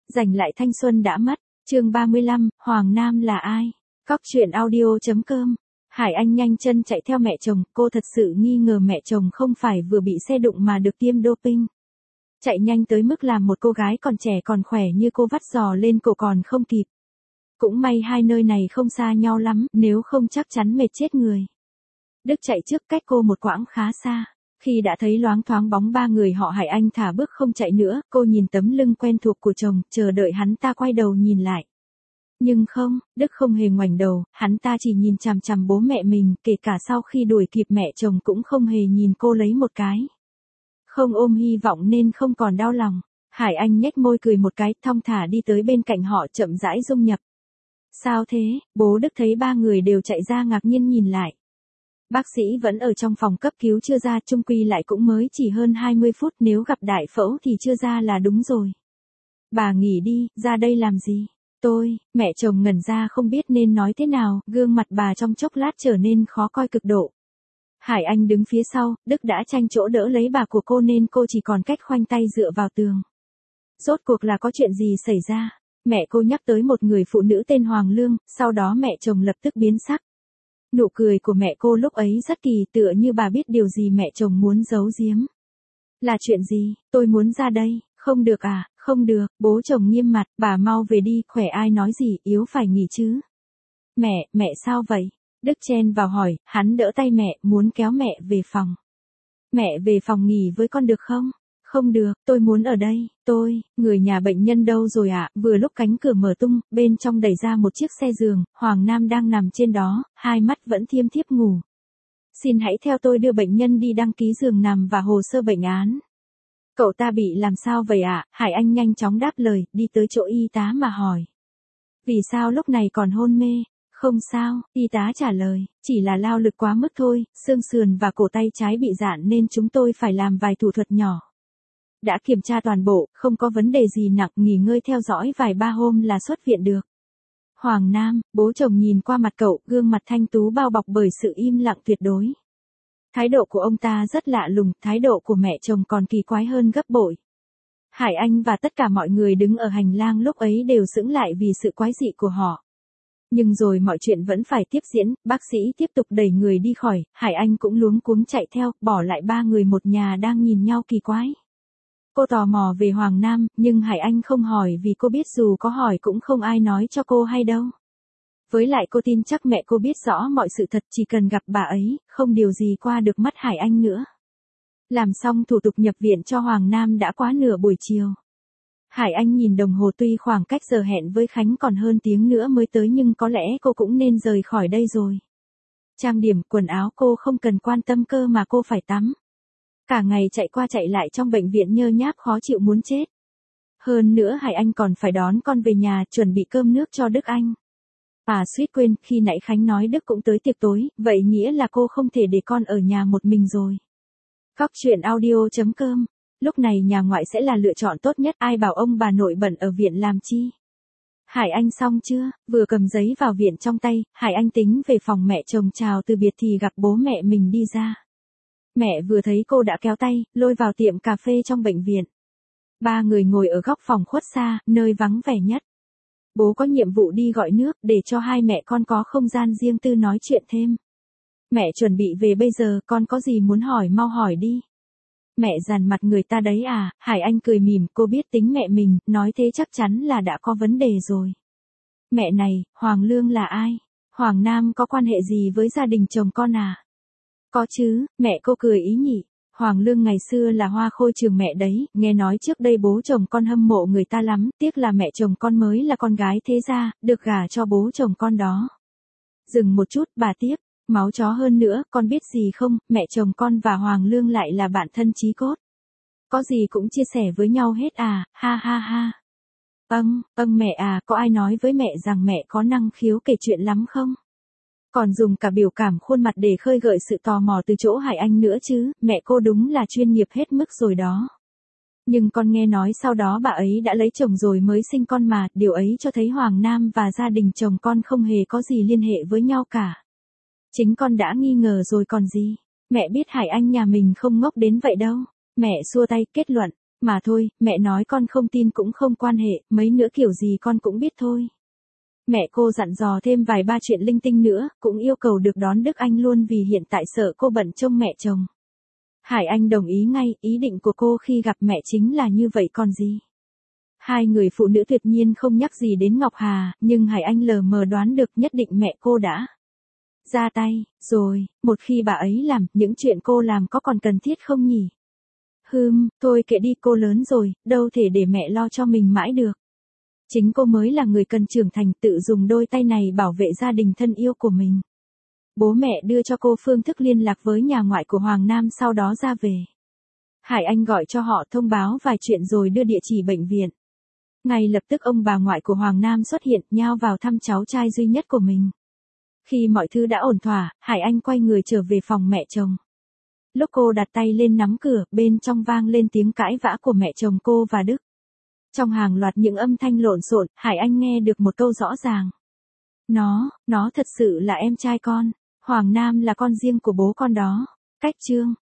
Giành lại thanh xuân đã mất. Chương 35, Hoàng Nam là ai? Cóc truyện audio.com. Hải Anh nhanh chân chạy theo mẹ chồng, cô thật sự nghi ngờ mẹ chồng không phải vừa bị xe đụng mà được tiêm doping. Chạy nhanh tới mức làm một cô gái còn trẻ còn khỏe như cô vắt giò lên cổ còn không kịp. Cũng may hai nơi này không xa nhau lắm, nếu không chắc chắn mệt chết người. Đức chạy trước cách cô một quãng khá xa. Khi đã thấy loáng thoáng bóng ba người họ Hải Anh thả bước không chạy nữa, cô nhìn tấm lưng quen thuộc của chồng, chờ đợi hắn ta quay đầu nhìn lại. Nhưng không, Đức không hề ngoảnh đầu, hắn ta chỉ nhìn chằm chằm bố mẹ mình, kể cả sau khi đuổi kịp mẹ chồng cũng không hề nhìn cô lấy một cái. Không ôm hy vọng nên không còn đau lòng. Hải Anh nhếch môi cười một cái, thong thả đi tới bên cạnh họ chậm rãi dung nhập. Sao thế? Bố Đức thấy ba người đều chạy ra ngạc nhiên nhìn lại. Bác sĩ vẫn ở trong phòng cấp cứu chưa ra, chung quy lại cũng mới chỉ hơn 20 phút, nếu gặp đại phẫu thì chưa ra là đúng rồi. Bà nghỉ đi, ra đây làm gì? Mẹ chồng ngẩn ra không biết nên nói thế nào, gương mặt bà trong chốc lát trở nên khó coi cực độ. Hải Anh đứng phía sau, Đức đã tranh chỗ đỡ lấy bà của cô nên cô chỉ còn cách khoanh tay dựa vào tường. Rốt cuộc là có chuyện gì xảy ra? Mẹ cô nhắc tới một người phụ nữ tên Hoàng Lương, sau đó mẹ chồng lập tức biến sắc. Nụ cười của mẹ cô lúc ấy rất kỳ, tựa như bà biết điều gì mẹ chồng muốn giấu giếm. Là chuyện gì? Tôi muốn ra đây. Không được à? Không được, bố chồng nghiêm mặt, bà mau về đi, khỏe ai nói gì, yếu phải nghỉ chứ. Mẹ sao vậy? Đức chen vào hỏi, hắn đỡ tay mẹ, muốn kéo mẹ về phòng. Mẹ về phòng nghỉ với con được không? Không được, tôi muốn ở đây. Người nhà bệnh nhân đâu rồi ạ? Vừa lúc cánh cửa mở tung, bên trong đẩy ra một chiếc xe giường, Hoàng Nam đang nằm trên đó, hai mắt vẫn thiêm thiếp ngủ. Xin hãy theo tôi đưa bệnh nhân đi đăng ký giường nằm và hồ sơ bệnh án. Cậu ta bị làm sao vậy ạ? Hải Anh nhanh chóng đáp lời, đi tới chỗ y tá mà hỏi. Vì sao lúc này còn hôn mê? Không sao, y tá trả lời, chỉ là lao lực quá mức thôi, xương sườn và cổ tay trái bị rạn nên chúng tôi phải làm vài thủ thuật nhỏ. Đã kiểm tra toàn bộ, không có vấn đề gì nặng, nghỉ ngơi theo dõi vài ba hôm là xuất viện được. Hoàng Nam, bố chồng nhìn qua mặt cậu, gương mặt thanh tú bao bọc bởi sự im lặng tuyệt đối. Thái độ của ông ta rất lạ lùng, thái độ của mẹ chồng còn kỳ quái hơn gấp bội. Hải Anh và tất cả mọi người đứng ở hành lang lúc ấy đều sững lại vì sự quái dị của họ. Nhưng rồi mọi chuyện vẫn phải tiếp diễn, bác sĩ tiếp tục đẩy người đi khỏi, Hải Anh cũng luống cuống chạy theo, bỏ lại ba người một nhà đang nhìn nhau kỳ quái. Cô tò mò về Hoàng Nam, nhưng Hải Anh không hỏi vì cô biết dù có hỏi cũng không ai nói cho cô hay đâu. Với lại cô tin chắc mẹ cô biết rõ mọi sự thật, chỉ cần gặp bà ấy, không điều gì qua được mắt Hải Anh nữa. Làm xong thủ tục nhập viện cho Hoàng Nam đã quá nửa buổi chiều. Hải Anh nhìn đồng hồ, tuy khoảng cách giờ hẹn với Khánh còn hơn tiếng nữa mới tới nhưng có lẽ cô cũng nên rời khỏi đây rồi. Trang điểm, quần áo cô không cần quan tâm cơ mà cô phải tắm. Cả ngày chạy qua chạy lại trong bệnh viện nhơ nhác khó chịu muốn chết. Hơn nữa Hải Anh còn phải đón con về nhà, chuẩn bị cơm nước cho Đức Anh. Suýt quên, khi nãy Khánh nói Đức cũng tới tiệc tối, vậy nghĩa là cô không thể để con ở nhà một mình rồi. Cóc truyện audio.com. Lúc này nhà ngoại sẽ là lựa chọn tốt nhất, ai bảo ông bà nội bận ở viện làm chi. Hải Anh xong chưa? Vừa cầm giấy vào viện trong tay, Hải Anh tính về phòng mẹ chồng chào từ biệt thì gặp bố mẹ mình đi ra. Mẹ vừa thấy cô đã kéo tay, lôi vào tiệm cà phê trong bệnh viện. Ba người ngồi ở góc phòng khuất xa, nơi vắng vẻ nhất. Bố có nhiệm vụ đi gọi nước để cho hai mẹ con có không gian riêng tư nói chuyện thêm. Mẹ chuẩn bị về bây giờ, con có gì muốn hỏi mau hỏi đi. Mẹ dằn mặt người ta đấy à? Hải Anh cười mỉm, cô biết tính mẹ mình, nói thế chắc chắn là đã có vấn đề rồi. Mẹ này, Hoàng Lương là ai? Hoàng Nam có quan hệ gì với gia đình chồng con à? Có chứ, mẹ cô cười ý nhị. Hoàng Lương ngày xưa là hoa khôi trường mẹ đấy, nghe nói trước đây bố chồng con hâm mộ người ta lắm, tiếc là mẹ chồng con mới là con gái thế gia, được gả cho bố chồng con đó. Dừng một chút, bà tiếp, máu chó hơn nữa, con biết gì không, mẹ chồng con và Hoàng Lương lại là bạn thân chí cốt. Có gì cũng chia sẻ với nhau hết à, ha ha ha. Mẹ à, có ai nói với mẹ rằng mẹ có năng khiếu kể chuyện lắm không? Còn dùng cả biểu cảm khuôn mặt để khơi gợi sự tò mò từ chỗ Hải Anh nữa chứ, mẹ cô đúng là chuyên nghiệp hết mức rồi đó. Nhưng con nghe nói sau đó bà ấy đã lấy chồng rồi mới sinh con mà, điều ấy cho thấy Hoàng Nam và gia đình chồng con không hề có gì liên hệ với nhau cả. Chính con đã nghi ngờ rồi còn gì. Mẹ biết Hải Anh nhà mình không ngốc đến vậy đâu. Mẹ xua tay kết luận, Mà thôi, mẹ nói con không tin cũng không quan hệ, mấy nữa kiểu gì con cũng biết thôi. Mẹ cô dặn dò thêm vài ba chuyện linh tinh nữa, cũng yêu cầu được đón Đức Anh luôn vì hiện tại sợ cô bận trông mẹ chồng. Hải Anh đồng ý ngay, ý định của cô khi gặp mẹ chính là như vậy còn gì. Hai người phụ nữ tuyệt nhiên không nhắc gì đến Ngọc Hà, nhưng Hải Anh lờ mờ đoán được nhất định mẹ cô đã ra tay, rồi, một khi bà ấy làm, những chuyện cô làm có còn cần thiết không nhỉ? Thôi kệ đi, cô lớn rồi, đâu thể để mẹ lo cho mình mãi được. Chính cô mới là người cần trưởng thành, tự dùng đôi tay này bảo vệ gia đình thân yêu của mình. Bố mẹ đưa cho cô phương thức liên lạc với nhà ngoại của Hoàng Nam sau đó ra về. Hải Anh gọi cho họ thông báo vài chuyện rồi đưa địa chỉ bệnh viện. Ngay lập tức ông bà ngoại của Hoàng Nam xuất hiện, nhao vào thăm cháu trai duy nhất của mình. Khi mọi thứ đã ổn thỏa, Hải Anh quay người trở về phòng mẹ chồng. Lúc cô đặt tay lên nắm cửa, bên trong vang lên tiếng cãi vã của mẹ chồng cô và Đức. Trong hàng loạt những âm thanh lộn xộn, Hải Anh nghe được một câu rõ ràng. Nó thật sự là em trai con. Hoàng Nam là con riêng của bố con đó. Cách chương